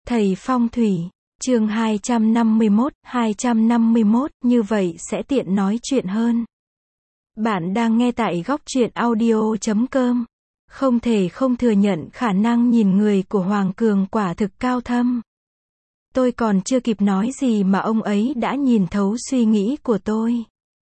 Thầy phong thủy, chương 251, như vậy sẽ tiện nói chuyện hơn. Bạn đang nghe tại góc truyện audio.com. Không thể không thừa nhận khả năng nhìn người của Hoàng Cường quả thực cao thâm. Tôi còn chưa kịp nói gì mà ông ấy đã nhìn thấu suy nghĩ của tôi.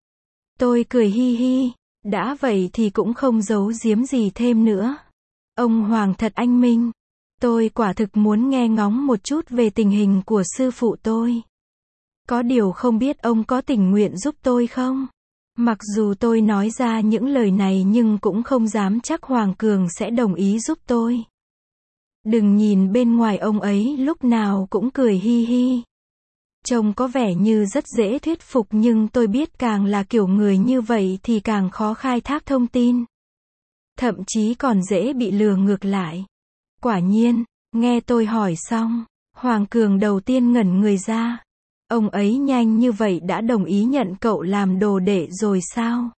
Tôi cười hi hi, đã vậy thì cũng không giấu giếm gì thêm nữa. Ông Hoàng thật anh minh. Tôi quả thực muốn nghe ngóng một chút về tình hình của sư phụ tôi. Có điều không biết ông có tình nguyện giúp tôi không? Mặc dù tôi nói ra những lời này nhưng cũng không dám chắc Hoàng Cường sẽ đồng ý giúp tôi. Đừng nhìn bên ngoài ông ấy lúc nào cũng cười hi hi. Trông có vẻ như rất dễ thuyết phục nhưng tôi biết càng là kiểu người như vậy thì càng khó khai thác thông tin. Thậm chí còn dễ bị lừa ngược lại. Quả nhiên, nghe tôi hỏi xong, Hoàng Cường đầu tiên ngẩn người ra. Ông ấy nhanh như vậy đã đồng ý nhận cậu làm đồ đệ rồi sao?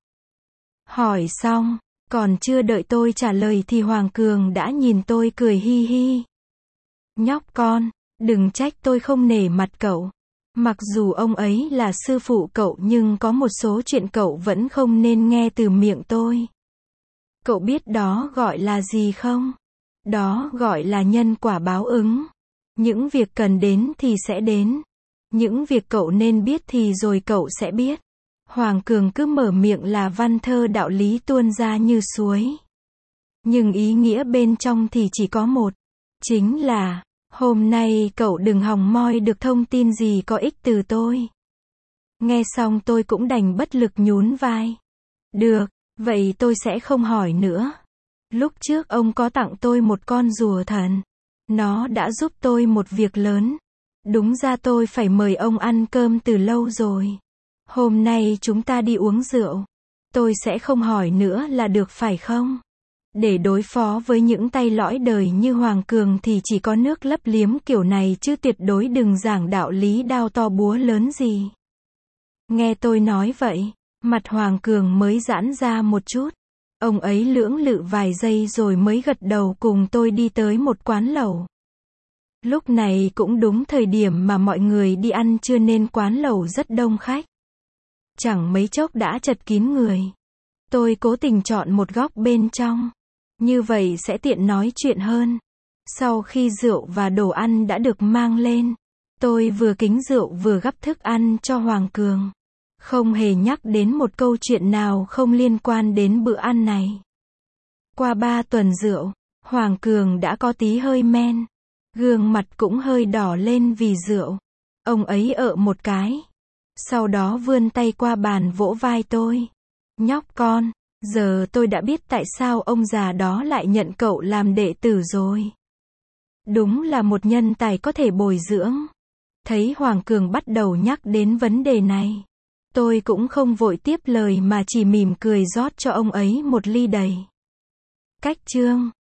Hỏi xong, còn chưa đợi tôi trả lời thì Hoàng Cường đã nhìn tôi cười hi hi. Nhóc con, đừng trách tôi không nể mặt cậu. Mặc dù ông ấy là sư phụ cậu nhưng có một số chuyện cậu vẫn không nên nghe từ miệng tôi. Cậu biết đó gọi là gì không? Đó gọi là nhân quả báo ứng. Những việc cần đến thì sẽ đến. Những việc cậu nên biết thì rồi cậu sẽ biết. Hoàng Cường cứ mở miệng là văn thơ đạo lý tuôn ra như suối. Nhưng ý nghĩa bên trong thì chỉ có một. Chính là, hôm nay cậu đừng hòng moi được thông tin gì có ích từ tôi. Nghe xong tôi cũng đành bất lực nhún vai. Được, vậy tôi sẽ không hỏi nữa. Lúc trước ông có tặng tôi một con rùa thần. Nó đã giúp tôi một việc lớn. Đúng ra tôi phải mời ông ăn cơm từ lâu rồi. Hôm nay chúng ta đi uống rượu. Tôi sẽ không hỏi nữa là được phải không? Để đối phó với những tay lõi đời như Hoàng Cường thì chỉ có nước lấp liếm kiểu này chứ tuyệt đối đừng giảng đạo lý đao to búa lớn gì. Nghe tôi nói vậy, mặt Hoàng Cường mới giãn ra một chút. Ông ấy lưỡng lự vài giây rồi mới gật đầu cùng tôi đi tới một quán lẩu. Lúc này cũng đúng thời điểm mà mọi người đi ăn trưa nên quán lẩu rất đông khách. Chẳng mấy chốc đã chật kín người. Tôi cố tình chọn một góc bên trong. Như vậy sẽ tiện nói chuyện hơn. Sau khi rượu và đồ ăn đã được mang lên, tôi vừa kính rượu vừa gắp thức ăn cho Hoàng Cường. Không hề nhắc đến một câu chuyện nào không liên quan đến bữa ăn này. Qua 3 tuần rượu, Hoàng Cường đã có tí hơi men. Gương mặt cũng hơi đỏ lên vì rượu. Ông ấy ợ một cái. Sau đó vươn tay qua bàn vỗ vai tôi. Nhóc con, giờ tôi đã biết tại sao ông già đó lại nhận cậu làm đệ tử rồi. Đúng là một nhân tài có thể bồi dưỡng. Thấy Hoàng Cường bắt đầu nhắc đến vấn đề này. Tôi cũng không vội tiếp lời mà chỉ mỉm cười rót cho ông ấy một ly đầy. Cách chương